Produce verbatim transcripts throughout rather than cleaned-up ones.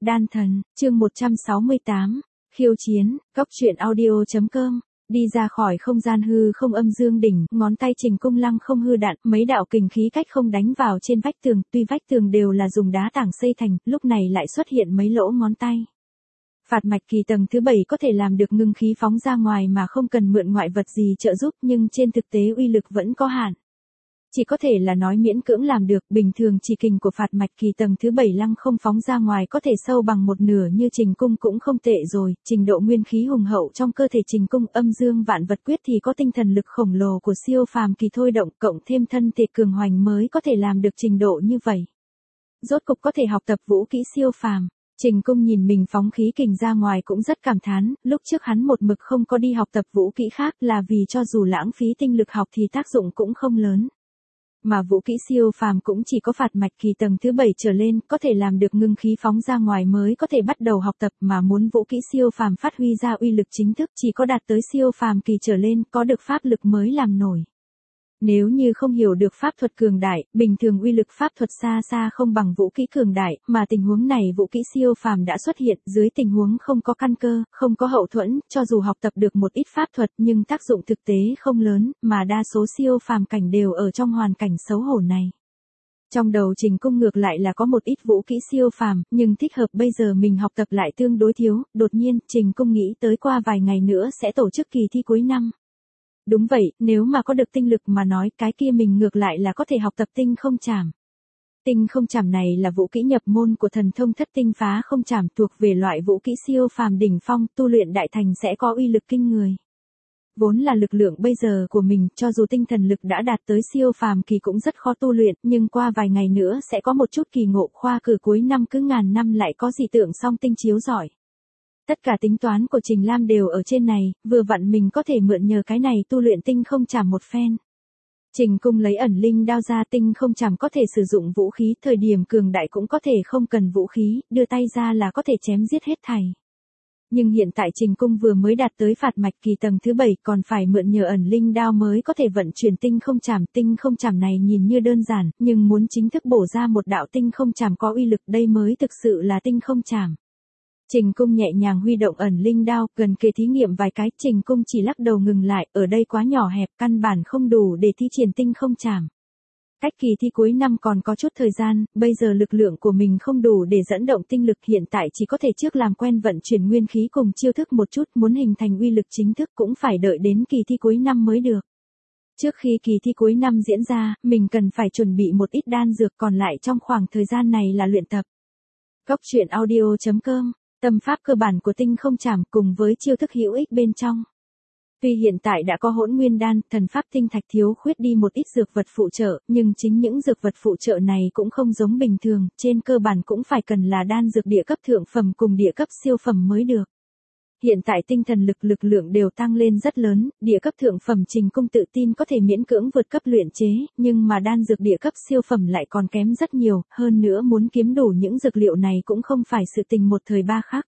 Đan thần, chương một trăm sáu mươi tám, khiêu chiến, cốc truyện audio chấm com. Đi ra khỏi không gian hư không âm dương đỉnh, ngón tay Trình Cung lăng không hư đạn, mấy đạo kình khí cách không đánh vào trên vách tường, tuy vách tường đều là dùng đá tảng xây thành, lúc này lại xuất hiện mấy lỗ ngón tay. Phạt mạch kỳ tầng thứ bảy có thể làm được ngưng khí phóng ra ngoài mà không cần mượn ngoại vật gì trợ giúp, nhưng trên thực tế uy lực vẫn có hạn. Chỉ có thể là nói miễn cưỡng làm được, bình thường chỉ kình của phạt mạch kỳ tầng thứ bảy lăng không phóng ra ngoài có thể sâu bằng một nửa như Trình Cung cũng không tệ rồi, trình độ nguyên khí hùng hậu trong cơ thể Trình Cung âm dương vạn vật quyết thì có tinh thần lực khổng lồ của siêu phàm kỳ thôi động cộng thêm thân thể cường hoành mới có thể làm được trình độ như vậy. Rốt cục có thể học tập vũ kỹ siêu phàm. Trình Cung nhìn mình phóng khí kình ra ngoài cũng rất cảm thán, lúc trước hắn một mực không có đi học tập vũ kỹ khác là vì cho dù lãng phí tinh lực học thì tác dụng cũng không lớn. Mà vũ kỹ siêu phàm cũng chỉ có phạt mạch kỳ tầng thứ bảy trở lên, có thể làm được ngưng khí phóng ra ngoài mới có thể bắt đầu học tập, mà muốn vũ kỹ siêu phàm phát huy ra uy lực chính thức chỉ có đạt tới siêu phàm kỳ trở lên, có được pháp lực mới làm nổi. Nếu như không hiểu được pháp thuật cường đại, bình thường uy lực pháp thuật xa xa không bằng vũ kỹ cường đại, mà tình huống này vũ kỹ siêu phàm đã xuất hiện, dưới tình huống không có căn cơ, không có hậu thuẫn, cho dù học tập được một ít pháp thuật nhưng tác dụng thực tế không lớn, mà đa số siêu phàm cảnh đều ở trong hoàn cảnh xấu hổ này. Trong đầu Trình Cung ngược lại là có một ít vũ kỹ siêu phàm, nhưng thích hợp bây giờ mình học tập lại tương đối thiếu, đột nhiên Trình Cung nghĩ tới qua vài ngày nữa sẽ tổ chức kỳ thi cuối năm. Đúng vậy, nếu mà có được tinh lực mà nói cái kia mình ngược lại là có thể học tập tinh không chảm. Tinh không chảm này là vũ kỹ nhập môn của thần thông thất tinh phá không chảm, thuộc về loại vũ kỹ siêu phàm đỉnh phong, tu luyện đại thành sẽ có uy lực kinh người. Vốn là lực lượng bây giờ của mình, cho dù tinh thần lực đã đạt tới siêu phàm kỳ cũng rất khó tu luyện, nhưng qua vài ngày nữa sẽ có một chút kỳ ngộ, khoa cử cuối năm cứ ngàn năm lại có dị tượng song tinh chiếu giỏi. Tất cả tính toán của Trình Lam đều ở trên này, vừa vặn mình có thể mượn nhờ cái này tu luyện tinh không chảm một phen. Trình Cung lấy ẩn linh đao ra, tinh không chảm có thể sử dụng vũ khí, thời điểm cường đại cũng có thể không cần vũ khí, đưa tay ra là có thể chém giết hết thảy. Nhưng hiện tại Trình Cung vừa mới đạt tới phạt mạch kỳ tầng thứ bảy, còn phải mượn nhờ ẩn linh đao mới có thể vận chuyển tinh không chảm. Tinh không chảm này nhìn như đơn giản, nhưng muốn chính thức bổ ra một đạo tinh không chảm có uy lực, đây mới thực sự là tinh không chảm. Trình Cung nhẹ nhàng huy động ẩn linh đao, gần kề thí nghiệm vài cái, Trình Cung chỉ lắc đầu ngừng lại, ở đây quá nhỏ hẹp, căn bản không đủ để thi triển tinh không chảm. Cách kỳ thi cuối năm còn có chút thời gian, bây giờ lực lượng của mình không đủ để dẫn động tinh lực, hiện tại chỉ có thể trước làm quen vận chuyển nguyên khí cùng chiêu thức một chút, muốn hình thành uy lực chính thức cũng phải đợi đến kỳ thi cuối năm mới được. Trước khi kỳ thi cuối năm diễn ra, mình cần phải chuẩn bị một ít đan dược, còn lại trong khoảng thời gian này là luyện tập. Cốc truyện audio chấm com. Tâm pháp cơ bản của tinh không chảm cùng với chiêu thức hữu ích bên trong. Tuy hiện tại đã có hỗn nguyên đan, thần pháp tinh thạch thiếu khuyết đi một ít dược vật phụ trợ, nhưng chính những dược vật phụ trợ này cũng không giống bình thường, trên cơ bản cũng phải cần là đan dược địa cấp thượng phẩm cùng địa cấp siêu phẩm mới được. Hiện tại tinh thần lực lực lượng đều tăng lên rất lớn, địa cấp thượng phẩm Trình Cung tự tin có thể miễn cưỡng vượt cấp luyện chế, nhưng mà đan dược địa cấp siêu phẩm lại còn kém rất nhiều, hơn nữa muốn kiếm đủ những dược liệu này cũng không phải sự tình một thời ba khắc.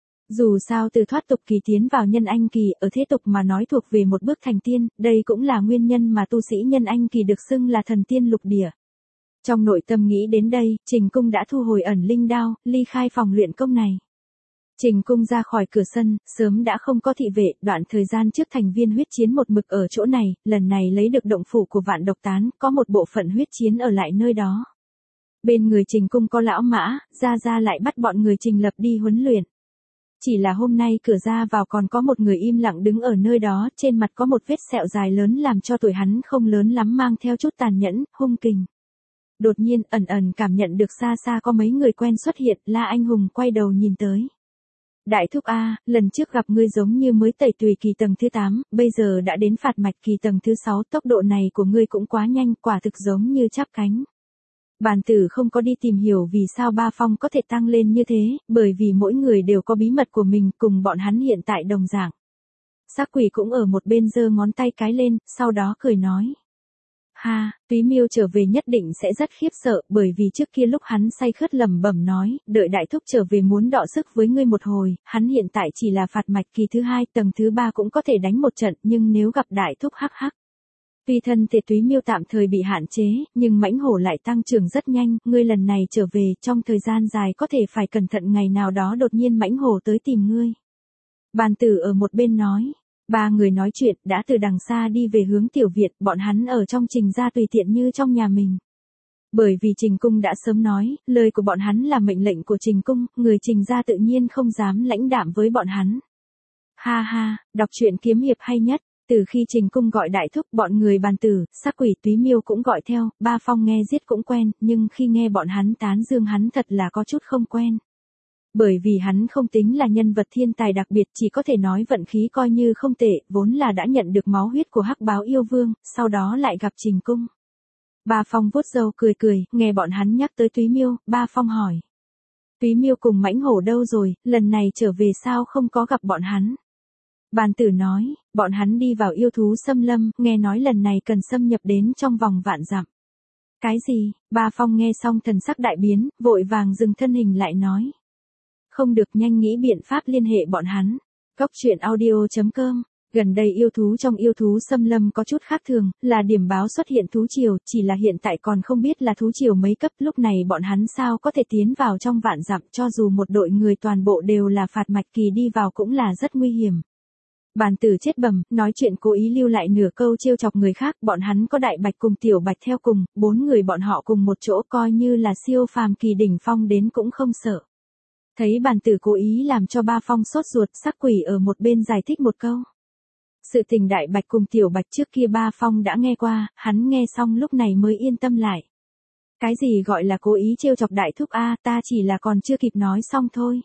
Dù sao từ thoát tục kỳ tiến vào nhân anh kỳ, ở thế tục mà nói thuộc về một bước thành tiên, đây cũng là nguyên nhân mà tu sĩ nhân anh kỳ được xưng là thần tiên lục địa. Trong nội tâm nghĩ đến đây, Trình Cung đã thu hồi ẩn linh đao, ly khai phòng luyện công này. Trình Cung ra khỏi cửa sân, sớm đã không có thị vệ, đoạn thời gian trước thành viên huyết chiến một mực ở chỗ này, lần này lấy được động phủ của Vạn Độc Tán, có một bộ phận huyết chiến ở lại nơi đó. Bên người Trình Cung có lão mã, ra ra lại bắt bọn người Trình Lập đi huấn luyện. Chỉ là hôm nay cửa ra vào còn có một người im lặng đứng ở nơi đó, trên mặt có một vết sẹo dài lớn làm cho tuổi hắn không lớn lắm, mang theo chút tàn nhẫn, hung kình. Đột nhiên, ẩn ẩn cảm nhận được xa xa có mấy người quen xuất hiện, La Anh Hùng quay đầu nhìn tới. Đại thúc A, lần trước gặp ngươi giống như mới tẩy tùy kỳ tầng thứ tám, bây giờ đã đến phạt mạch kỳ tầng thứ sáu, tốc độ này của ngươi cũng quá nhanh, quả thực giống như chắp cánh. Bàn tử không có đi tìm hiểu vì sao ba phong có thể tăng lên như thế, bởi vì mỗi người đều có bí mật của mình, cùng bọn hắn hiện tại đồng dạng. Sắc quỷ cũng ở một bên giơ ngón tay cái lên, sau đó cười nói. Ha, Túy Miêu trở về nhất định sẽ rất khiếp sợ, bởi vì trước kia lúc hắn say khướt lẩm bẩm nói, đợi đại thúc trở về muốn đọ sức với ngươi một hồi, hắn hiện tại chỉ là phạt mạch kỳ thứ hai, tầng thứ ba cũng có thể đánh một trận, nhưng nếu gặp đại thúc hắc hắc. Tuy thân thể Túy Miêu tạm thời bị hạn chế, nhưng mãnh hổ lại tăng trưởng rất nhanh, ngươi lần này trở về, trong thời gian dài có thể phải cẩn thận ngày nào đó đột nhiên mãnh hổ tới tìm ngươi. Bàn tử ở một bên nói, ba người nói chuyện đã từ đằng xa đi về hướng tiểu viện, bọn hắn ở trong Trình gia tùy tiện như trong nhà mình. Bởi vì Trình cung đã sớm nói, lời của bọn hắn là mệnh lệnh của Trình cung, người Trình gia tự nhiên không dám lãnh đạm với bọn hắn. Ha ha, đọc truyện kiếm hiệp hay nhất. Từ khi Trình cung gọi đại thúc, bọn người Bàn tử, Sắc Quỷ, Túy Miêu cũng gọi theo, Ba Phong nghe giết cũng quen, nhưng khi nghe bọn hắn tán dương hắn thật là có chút không quen. Bởi vì hắn không tính là nhân vật thiên tài đặc biệt, chỉ có thể nói vận khí coi như không tệ, vốn là đã nhận được máu huyết của Hắc Báo yêu vương, sau đó lại gặp Trình cung. Ba Phong vuốt râu cười cười, nghe bọn hắn nhắc tới Túy Miêu, Ba Phong hỏi. Túy Miêu cùng mãnh hổ đâu rồi, lần này trở về sao không có gặp bọn hắn? Bàn tử nói, bọn hắn đi vào yêu thú xâm lâm, nghe nói lần này cần xâm nhập đến trong vòng vạn dặm. Cái gì? Ba Phong nghe xong thần sắc đại biến, vội vàng dừng thân hình lại nói. Không được, nhanh nghĩ biện pháp liên hệ bọn hắn. Cốc truyện audio chấm com. Gần đây yêu thú trong yêu thú xâm lâm có chút khác thường, là điểm báo xuất hiện thú triều, chỉ là hiện tại còn không biết là thú triều mấy cấp, lúc này bọn hắn sao có thể tiến vào trong vạn dặm, cho dù một đội người toàn bộ đều là phạt mạch kỳ đi vào cũng là rất nguy hiểm. Bàn tử chết bầm, nói chuyện cố ý lưu lại nửa câu trêu chọc người khác, bọn hắn có đại bạch cùng tiểu bạch theo cùng, bốn người bọn họ cùng một chỗ coi như là siêu phàm kỳ đỉnh phong đến cũng không sợ. Thấy bàn tử cố ý làm cho Ba Phong sốt ruột, Sắc Quỷ ở một bên giải thích một câu. Sự tình đại bạch cùng tiểu bạch trước kia Ba Phong đã nghe qua, hắn nghe xong lúc này mới yên tâm lại. Cái gì gọi là cố ý trêu chọc đại thúc a, ta chỉ là còn chưa kịp nói xong thôi.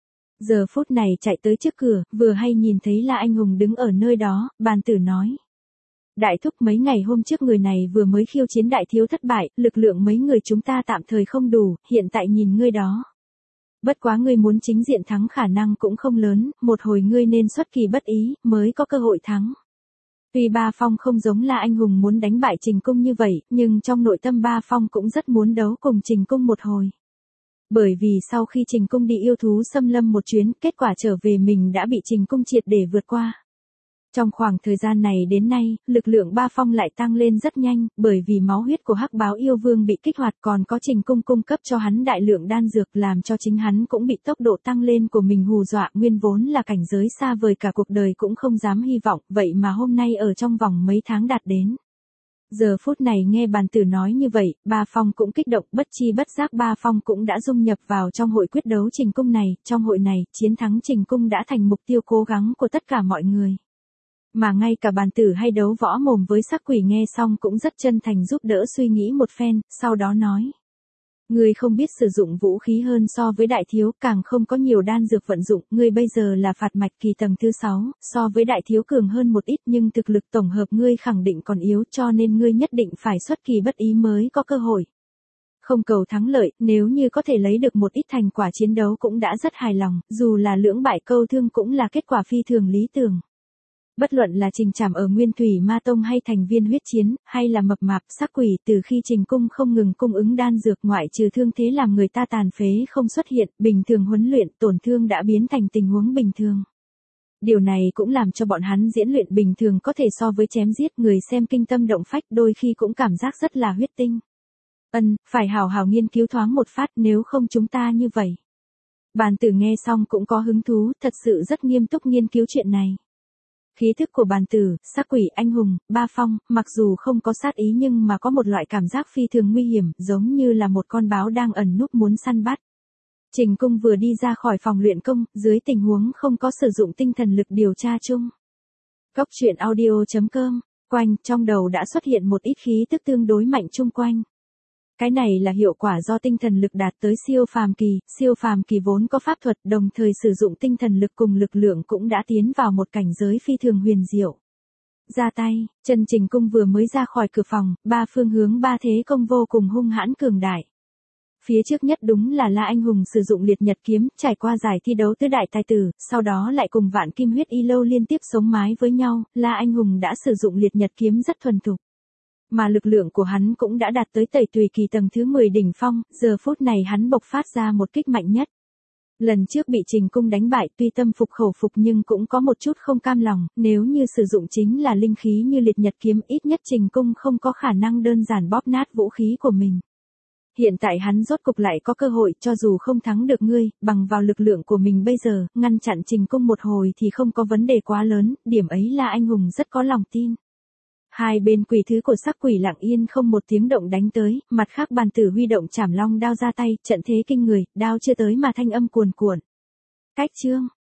Giờ phút này chạy tới trước cửa, vừa hay nhìn thấy là anh hùng đứng ở nơi đó, bàn tử nói. Đại thúc, mấy ngày hôm trước người này vừa mới khiêu chiến đại thiếu thất bại, lực lượng mấy người chúng ta tạm thời không đủ, hiện tại nhìn ngươi đó. Bất quá ngươi muốn chính diện thắng khả năng cũng không lớn, một hồi ngươi nên xuất kỳ bất ý, mới có cơ hội thắng. Tuy Ba Phong không giống là anh hùng muốn đánh bại Trình cung như vậy, nhưng trong nội tâm Ba Phong cũng rất muốn đấu cùng Trình cung một hồi. Bởi vì sau khi Trình cung đi yêu thú xâm lâm một chuyến, kết quả trở về mình đã bị Trình cung triệt để vượt qua. Trong khoảng thời gian này đến nay, lực lượng Ba Phong lại tăng lên rất nhanh, bởi vì máu huyết của Hắc Báo yêu vương bị kích hoạt, còn có Trình cung cung cấp cho hắn đại lượng đan dược, làm cho chính hắn cũng bị tốc độ tăng lên của mình hù dọa, nguyên vốn là cảnh giới xa vời cả cuộc đời cũng không dám hy vọng, vậy mà hôm nay ở trong vòng mấy tháng đạt đến. Giờ phút này nghe bàn tử nói như vậy, Ba Phong cũng kích động, bất chi bất giác Ba Phong cũng đã dung nhập vào trong hội quyết đấu Trình cung này, trong hội này, chiến thắng Trình cung đã thành mục tiêu cố gắng của tất cả mọi người. Mà ngay cả bàn tử hay đấu võ mồm với Sắc Quỷ nghe xong cũng rất chân thành giúp đỡ suy nghĩ một phen, sau đó nói. Ngươi không biết sử dụng vũ khí hơn so với đại thiếu, càng không có nhiều đan dược vận dụng, ngươi bây giờ là phạt mạch kỳ tầng thứ sáu, so với đại thiếu cường hơn một ít nhưng thực lực tổng hợp ngươi khẳng định còn yếu, cho nên ngươi nhất định phải xuất kỳ bất ý mới có cơ hội. Không cầu thắng lợi, nếu như có thể lấy được một ít thành quả chiến đấu cũng đã rất hài lòng, dù là lưỡng bại câu thương cũng là kết quả phi thường lý tưởng. Bất luận là Trình Trảm ở Nguyên Thủy Ma Tông hay thành viên huyết chiến, hay là mập mạp, Sắc Quỷ, từ khi Trình cung không ngừng cung ứng đan dược ngoại trừ thương thế làm người ta tàn phế không xuất hiện, bình thường huấn luyện, tổn thương đã biến thành tình huống bình thường. Điều này cũng làm cho bọn hắn diễn luyện bình thường có thể so với chém giết, người xem kinh tâm động phách, đôi khi cũng cảm giác rất là huyết tinh. Ân, phải hào hào nghiên cứu thoáng một phát, nếu không chúng ta như vậy. Bàn tử nghe xong cũng có hứng thú, thật sự rất nghiêm túc nghiên cứu chuyện này. Khí thức của bàn tử, Sắc Quỷ, anh hùng, Ba Phong, mặc dù không có sát ý nhưng mà có một loại cảm giác phi thường nguy hiểm, giống như là một con báo đang ẩn núp muốn săn bắt. Trình cung vừa đi ra khỏi phòng luyện công, dưới tình huống không có sử dụng tinh thần lực điều tra chung. Cốc truyện audio chấm com, quanh, trong đầu đã xuất hiện một ít khí tức tương đối mạnh chung quanh. Cái này là hiệu quả do tinh thần lực đạt tới siêu phàm kỳ, siêu phàm kỳ vốn có pháp thuật, đồng thời sử dụng tinh thần lực cùng lực lượng cũng đã tiến vào một cảnh giới phi thường huyền diệu. Ra tay, chân Trình cung vừa mới ra khỏi cửa phòng, ba phương hướng ba thế công vô cùng hung hãn cường đại. Phía trước nhất đúng là La Anh Hùng sử dụng liệt nhật kiếm, trải qua giải thi đấu tứ đại tài tử, sau đó lại cùng vạn kim huyết y lâu liên tiếp sống mái với nhau, La Anh Hùng đã sử dụng liệt nhật kiếm rất thuần thục. Mà lực lượng của hắn cũng đã đạt tới tẩy tùy kỳ tầng thứ mười đỉnh phong, giờ phút này hắn bộc phát ra một kích mạnh nhất. Lần trước bị Trình Cung đánh bại tuy tâm phục khẩu phục nhưng cũng có một chút không cam lòng, nếu như sử dụng chính là linh khí như liệt nhật kiếm ít nhất Trình Cung không có khả năng đơn giản bóp nát vũ khí của mình. Hiện tại hắn rốt cục lại có cơ hội cho dù không thắng được ngươi, bằng vào lực lượng của mình bây giờ, ngăn chặn Trình Cung một hồi thì không có vấn đề quá lớn, điểm ấy là anh hùng rất có lòng tin. Hai bên quỷ thứ của sắc quỷ lặng yên không một tiếng động đánh tới, mặt khác bàn tử huy động chảm long đao ra tay, trận thế kinh người, đao chưa tới mà thanh âm cuồn cuộn. Cách chương